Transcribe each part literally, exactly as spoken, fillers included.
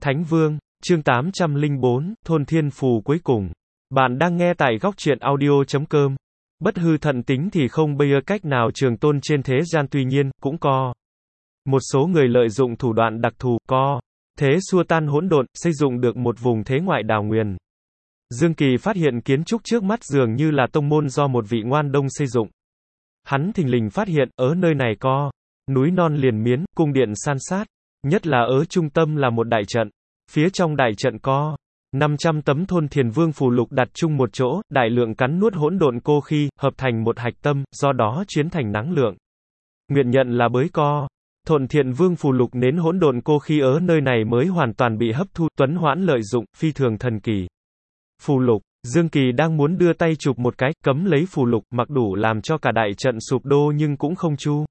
Thánh Vương, chương tám trăm lẻ bốn, Thôn Thiên Phù cuối cùng. Bạn đang nghe tại góc truyện audio chấm com. Bất hư thận tính thì không bây giờ cách nào trường tôn trên thế gian, tuy nhiên, cũng có một số người lợi dụng thủ đoạn đặc thù, có thế xua tan hỗn độn, xây dựng được một vùng thế ngoại đào nguyên. Dương Kỳ phát hiện kiến trúc trước mắt dường như là tông môn do một vị ngoan đông xây dựng. Hắn thình lình phát hiện, ở nơi này có núi non liền miến, cung điện san sát, nhất là ở trung tâm là một đại trận. Phía trong đại trận có năm trăm tấm Thôn Thiền Vương phù lục đặt chung một chỗ, đại lượng cắn nuốt hỗn độn cô khi, hợp thành một hạch tâm, do đó chuyển thành năng lượng. Nguyện nhận là bới co. Thôn Thiền Vương phù lục nến hỗn độn cô khi ở nơi này mới hoàn toàn bị hấp thu, tuấn hoãn lợi dụng, phi thường thần kỳ. Phù lục, Dương Kỳ đang muốn đưa tay chụp một cái, cấm lấy phù lục, mặc đủ làm cho cả đại trận sụp đổ nhưng cũng không chu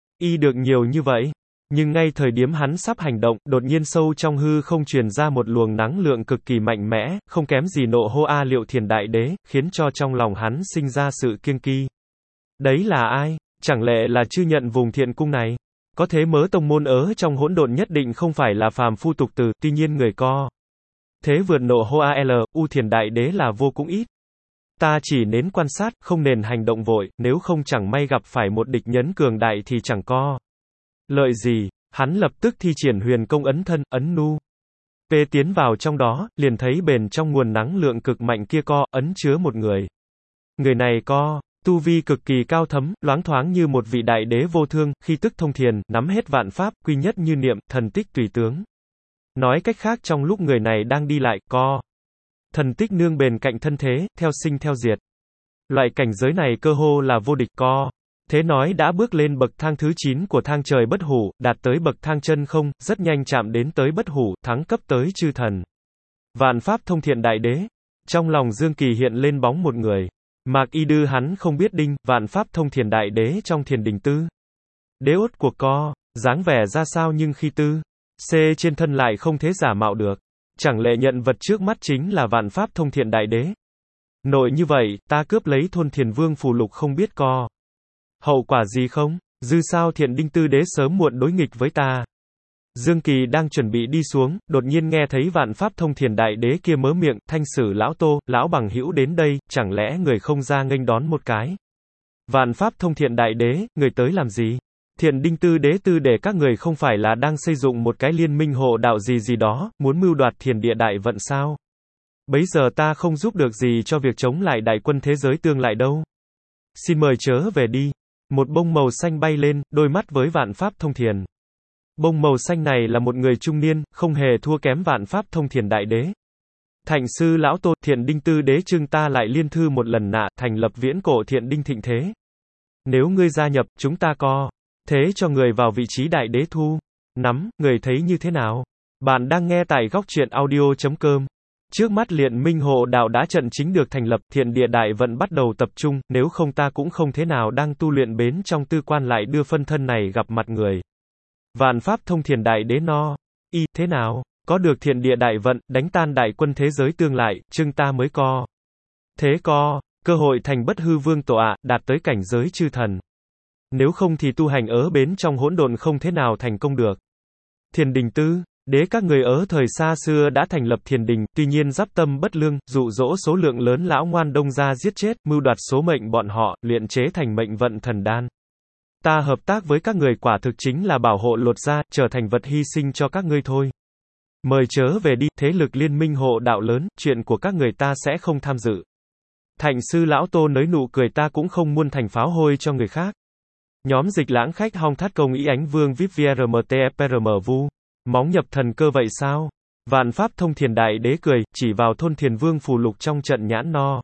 y được nhiều như vậy. Nhưng ngay thời điểm hắn sắp hành động, đột nhiên sâu trong hư không truyền ra một luồng năng lượng cực kỳ mạnh mẽ, không kém gì nộ hô A Liệu Thiền Đại Đế, khiến cho trong lòng hắn sinh ra sự kiêng kỵ. Đấy là ai? Chẳng lẽ là chư nhận vùng thiện cung này? Có thế mớ tông môn ở trong hỗn độn nhất định không phải là phàm phu tục tử, tuy nhiên người co thế vượt nộ hô A L, U Thiền Đại Đế là vô cùng ít. Ta chỉ nên quan sát, không nên hành động vội, nếu không chẳng may gặp phải một địch nhân cường đại thì chẳng có lợi gì. Hắn lập tức thi triển huyền công ấn thân, ấn nu. P tiến vào trong đó, liền thấy bền trong nguồn năng lượng cực mạnh kia co, ấn chứa một người. Người này co tu vi cực kỳ cao thấm, loáng thoáng như một vị đại đế vô thương, khi tức thông thiền, nắm hết vạn pháp, quy nhất như niệm, thần tích tùy tướng. Nói cách khác trong lúc người này đang đi lại, co thần tích nương bền cạnh thân thế, theo sinh theo diệt. Loại cảnh giới này cơ hồ là vô địch, co thế nói đã bước lên bậc thang thứ chín của thang trời bất hủ, đạt tới bậc thang chân không, rất nhanh chạm đến tới bất hủ, thắng cấp tới chư thần. Vạn pháp thông thiện đại đế. Trong lòng Dương Kỳ hiện lên bóng một người. Mạc Y Đư hắn không biết đinh, vạn pháp thông thiền đại đế trong thiền đình tư. Đế ốt của co, dáng vẻ ra sao nhưng khi tư. C trên thân lại không thế giả mạo được. Chẳng lẽ nhận vật trước mắt chính là vạn pháp thông thiện đại đế? Nội như vậy, ta cướp lấy Thôn Thiền Vương phù lục không biết co hậu quả gì không? Dư sao thiện đinh tư đế sớm muộn đối nghịch với ta. Dương Kỳ đang chuẩn bị đi xuống, đột nhiên nghe thấy vạn pháp thông thiền đại đế kia mớ miệng, Thanh Sử lão Tô, lão bằng hữu đến đây, chẳng lẽ người không ra nghênh đón một cái? Vạn pháp thông thiện đại đế, người tới làm gì? Thiện đinh tư đế tư để các người không phải là đang xây dựng một cái liên minh hộ đạo gì gì đó, muốn mưu đoạt thiền địa đại vận sao? Bấy giờ ta không giúp được gì cho việc chống lại đại quân thế giới tương lại đâu. Xin mời chớ về đi. Một bông màu xanh bay lên, đôi mắt với vạn pháp thông thiền. Bông màu xanh này là một người trung niên, không hề thua kém vạn pháp thông thiền đại đế. Thành sư lão Tô, thiện đinh tư đế trưng ta lại liên thư một lần nạ, thành lập viễn cổ thiện đinh thịnh thế. Nếu ngươi gia nhập, chúng ta co thế cho người vào vị trí đại đế thu. Nắm, người thấy như thế nào? Bạn đang nghe tại góc truyện audio chấm com. Trước mắt Liên Minh hộ đạo đã trận chính được thành lập, thiện địa đại vận bắt đầu tập trung, nếu không ta cũng không thế nào đang tu luyện bến trong tư quan lại đưa phân thân này gặp mặt người. Vạn pháp thông thiền đại đế no. Y, thế nào? Có được thiện địa đại vận, đánh tan đại quân thế giới tương lại, chưng ta mới co thế co cơ hội thành bất hư vương tổ ạ, đạt tới cảnh giới chư thần. Nếu không thì tu hành ở bến trong hỗn độn không thế nào thành công được. Thiền đình tư đế các người ở thời xa xưa đã thành lập thiền đình, tuy nhiên giáp tâm bất lương, dụ dỗ số lượng lớn lão ngoan đông ra giết chết, mưu đoạt số mệnh bọn họ, luyện chế thành mệnh vận thần đan. Ta hợp tác với các người quả thực chính là bảo hộ lột ra, trở thành vật hy sinh cho các ngươi thôi. Mời chớ về đi, thế lực liên minh hộ đạo lớn, chuyện của các người ta sẽ không tham dự. Thành sư lão Tô nới nụ cười, ta cũng không muốn thành pháo hôi cho người khác. Nhóm dịch lãng khách hong thắt công ý ánh vương vip vrmtprm vu. Móng nhập thần cơ vậy sao? Vạn pháp thông thiền đại đế cười, chỉ vào Thôn Thiền Vương phù lục trong trận nhãn no.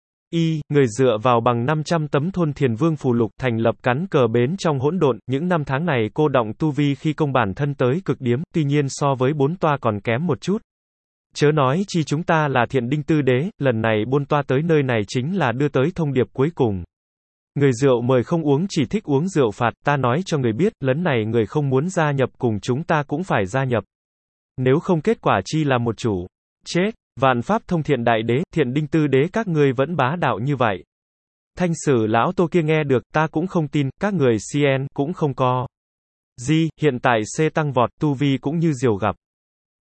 Y, người dựa vào bằng năm trăm tấm Thôn Thiền Vương phù lục, thành lập cắn cờ bến trong hỗn độn, những năm tháng này cô động tu vi khi công bản thân tới cực điểm, tuy nhiên so với bốn toa còn kém một chút. Chớ nói chi chúng ta là thiện đinh tư đế, lần này bôn toa tới nơi này chính là đưa tới thông điệp cuối cùng. Người rượu mời không uống chỉ thích uống rượu phạt, ta nói cho người biết, lần này người không muốn gia nhập cùng chúng ta cũng phải gia nhập. Nếu không kết quả chi là một chủ. Chết, vạn pháp thông thiện đại đế, thiện đinh tư đế các ngươi vẫn bá đạo như vậy. Thanh Sử lão Tô kia nghe được, ta cũng không tin, các người xê en cũng không co gì, hiện tại C tăng vọt, tu vi cũng như diều gặp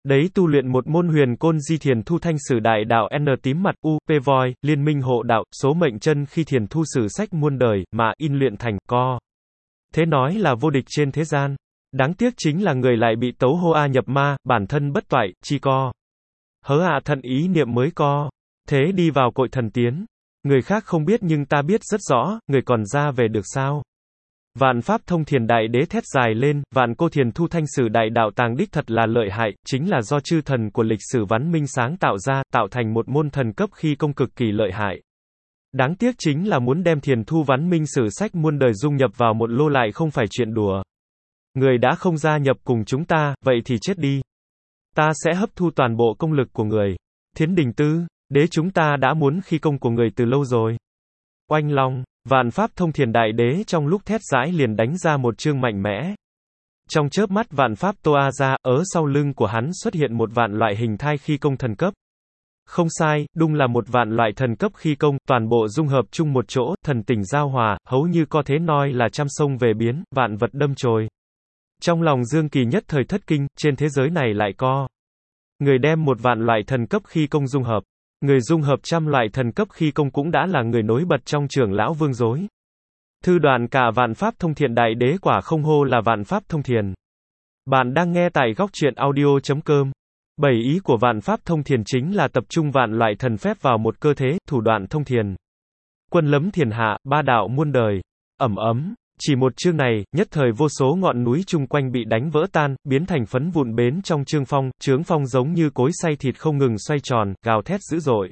Đấy tu luyện một môn huyền côn di thiền thu thanh sử đại đạo N tím mặt U, P voi, liên minh hộ đạo, số mệnh chân khi thiền thu sử sách muôn đời, mà in luyện thành, co. Thế nói là vô địch trên thế gian. Đáng tiếc chính là người lại bị tấu hô a nhập ma, bản thân bất toại, chi co. Hớ ạ thận ý niệm mới co. Thế đi vào cội thần tiến. Người khác không biết nhưng ta biết rất rõ, người còn ra về được sao? Vạn pháp thông thiền đại đế thét dài lên, vạn cô thiền thu thanh sử đại đạo tàng đích thật là lợi hại, chính là do chư thần của lịch sử văn minh sáng tạo ra, tạo thành một môn thần cấp khi công cực kỳ lợi hại. Đáng tiếc chính là muốn đem thiền thu văn minh sử sách muôn đời dung nhập vào một lô lại không phải chuyện đùa. Người đã không gia nhập cùng chúng ta, vậy thì chết đi. Ta sẽ hấp thu toàn bộ công lực của người. Thiến Đình Tư, đế chúng ta đã muốn khi công của người từ lâu rồi. Oanh long, vạn pháp thông thiền đại đế trong lúc thét giải liền đánh ra một chương mạnh mẽ. Trong chớp mắt vạn pháp toa ra, ở sau lưng của hắn xuất hiện một vạn loại hình thai khi công thần cấp. Không sai, đúng là một vạn loại thần cấp khi công, toàn bộ dung hợp chung một chỗ, thần tình giao hòa, hầu như có thế nói là trăm sông về biến, vạn vật đâm chồi. Trong lòng Dương Kỳ nhất thời thất kinh, trên thế giới này lại có người đem một vạn loại thần cấp khi công dung hợp. Người dung hợp trăm loại thần cấp khi công cũng đã là người nổi bật trong trưởng lão vương dối. Thư đoạn cả vạn pháp thông thiền đại đế quả không hô là vạn pháp thông thiền. Bạn đang nghe tại góc truyện audio chấm com. Bảy ý của vạn pháp thông thiền chính là tập trung vạn loại thần phép vào một cơ thế, thủ đoạn thông thiền. Quân lấm thiền hạ, ba đạo muôn đời. Ẩm ấm. Chỉ một chương này, nhất thời vô số ngọn núi chung quanh bị đánh vỡ tan, biến thành phấn vụn bến trong trương phong, trướng phong giống như cối xay thịt không ngừng xoay tròn, gào thét dữ dội.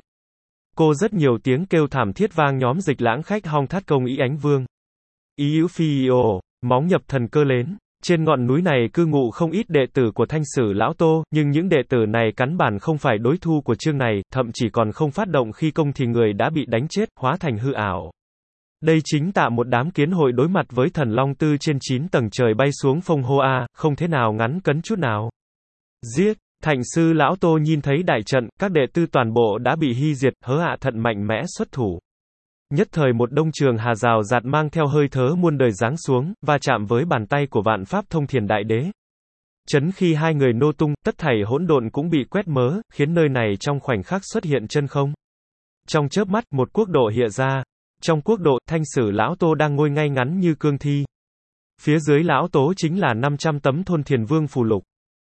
Cô rất nhiều tiếng kêu thảm thiết vang nhóm dịch lãng khách hong thắt công ý ánh vương. Ý hữu phi ồ, móng nhập thần cơ lớn. Trên ngọn núi này cư ngụ không ít đệ tử của Thanh Sử Lão Tô, nhưng những đệ tử này cắn bản không phải đối thủ của chương này, thậm chỉ còn không phát động khi công thì người đã bị đánh chết, hóa thành hư ảo. Đây chính tạ một đám kiến hội đối mặt với thần long tư trên chín tầng trời bay xuống phong hô a, không thế nào ngắn cấn chút nào. Giết, Thành sư Lão Tô nhìn thấy đại trận, các đệ tử toàn bộ đã bị hy diệt, hớ ạ thận mạnh mẽ xuất thủ. Nhất thời một đông trường hà rào rạt mang theo hơi thớ muôn đời giáng xuống, va chạm với bàn tay của vạn pháp thông thiền đại đế. Chấn khi hai người nô tung, tất thảy hỗn độn cũng bị quét mớ, khiến nơi này trong khoảnh khắc xuất hiện chân không. Trong chớp mắt, một quốc độ hiện ra. Trong quốc độ, Thanh Sử Lão Tô đang ngồi ngay ngắn như cương thi. Phía dưới Lão Tố chính là năm trăm tấm thôn thiền vương phù lục.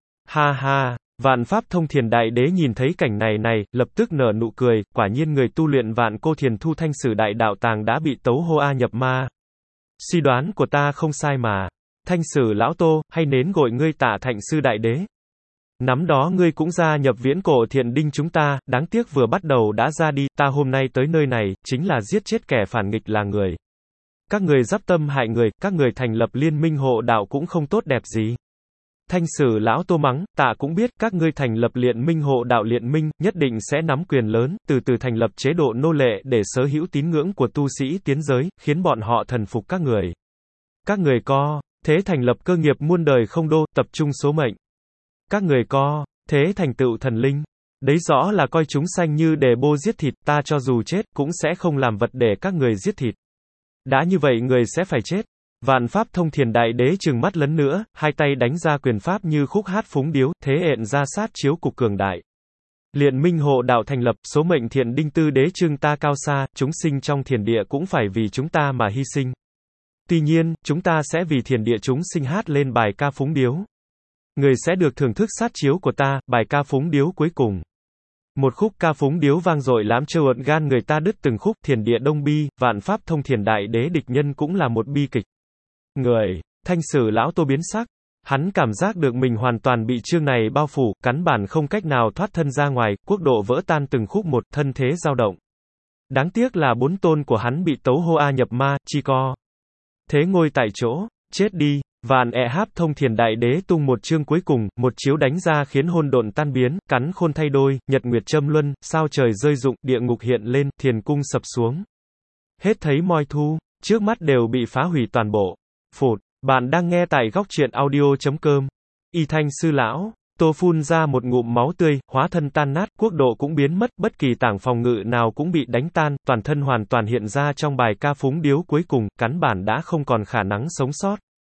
Ha ha, vạn pháp thông thiền đại đế nhìn thấy cảnh này này, lập tức nở nụ cười, quả nhiên người tu luyện vạn cô thiền thu thanh sử đại đạo tàng đã bị tấu hô a nhập ma. Suy đoán của ta không sai mà. Thanh Sử Lão Tô, hay nến gọi ngươi Tạ Thạnh sư đại đế. Nắm đó ngươi cũng gia nhập viễn cổ thiện đinh chúng ta, đáng tiếc vừa bắt đầu đã ra đi, ta hôm nay tới nơi này, chính là giết chết kẻ phản nghịch là người. Các người giáp tâm hại người, các người thành lập liên minh hộ đạo cũng không tốt đẹp gì. Thanh Sử Lão Tô mắng, ta cũng biết, các ngươi thành lập liên minh hộ đạo liên minh, nhất định sẽ nắm quyền lớn, từ từ thành lập chế độ nô lệ để sở hữu tín ngưỡng của tu sĩ tiến giới, khiến bọn họ thần phục các người. Các người co, thế thành lập cơ nghiệp muôn đời không đô, tập trung số mệnh. Các người co, thế thành tựu thần linh. Đấy rõ là coi chúng sanh như đề bô giết thịt, ta cho dù chết, cũng sẽ không làm vật để các người giết thịt. Đã như vậy người sẽ phải chết. Vạn pháp thông thiền đại đế trừng mắt lấn nữa, hai tay đánh ra quyền pháp như khúc hát phúng điếu, thế hẹn ra sát chiếu cục cường đại. Liên minh hộ đạo thành lập, số mệnh thiện đinh tư đế trưng ta cao xa, chúng sinh trong thiền địa cũng phải vì chúng ta mà hy sinh. Tuy nhiên, chúng ta sẽ vì thiền địa chúng sinh hát lên bài ca phúng điếu. Người sẽ được thưởng thức sát chiếu của ta, bài ca phúng điếu cuối cùng. Một khúc ca phúng điếu vang dội làm trêu ợn gan người ta đứt từng khúc, thiền địa đông bi, vạn pháp thông thiền đại đế địch nhân cũng là một bi kịch. Người, Thanh Sử Lão Tô biến sắc. Hắn cảm giác được mình hoàn toàn bị chương này bao phủ, cắn bản không cách nào thoát thân ra ngoài, quốc độ vỡ tan từng khúc một, thân thế dao động. Đáng tiếc là bốn tôn của hắn bị tấu hô a nhập ma, chi co. Thế ngồi tại chỗ, chết đi. Vạn e háp thông thiền đại đế tung một chương cuối cùng, một chiếu đánh ra khiến hôn độn tan biến, cắn khôn thay đôi, nhật nguyệt châm luân, sao trời rơi rụng, địa ngục hiện lên, thiền cung sập xuống. Hết thấy moi thu, trước mắt đều bị phá hủy toàn bộ. Phụt, bạn đang nghe tại góc truyện audio chấm com. Y Thanh sư lão, Tô phun ra một ngụm máu tươi, hóa thân tan nát, quốc độ cũng biến mất, bất kỳ tảng phòng ngự nào cũng bị đánh tan, toàn thân hoàn toàn hiện ra trong bài ca phúng điếu cuối cùng, cắn bản đã không còn khả năng sống sót.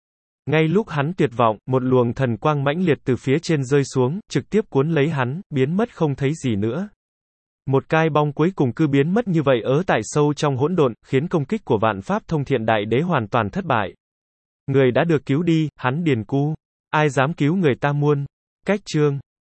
Ngay lúc hắn tuyệt vọng, một luồng thần quang mãnh liệt từ phía trên rơi xuống, trực tiếp cuốn lấy hắn, biến mất không thấy gì nữa. Một cái bóng cuối cùng cứ biến mất như vậy ở tại sâu trong hỗn độn, khiến công kích của vạn pháp thông thiện đại đế hoàn toàn thất bại. Người đã được cứu đi, hắn điền cu. Ai dám cứu người ta muôn. Cách chương.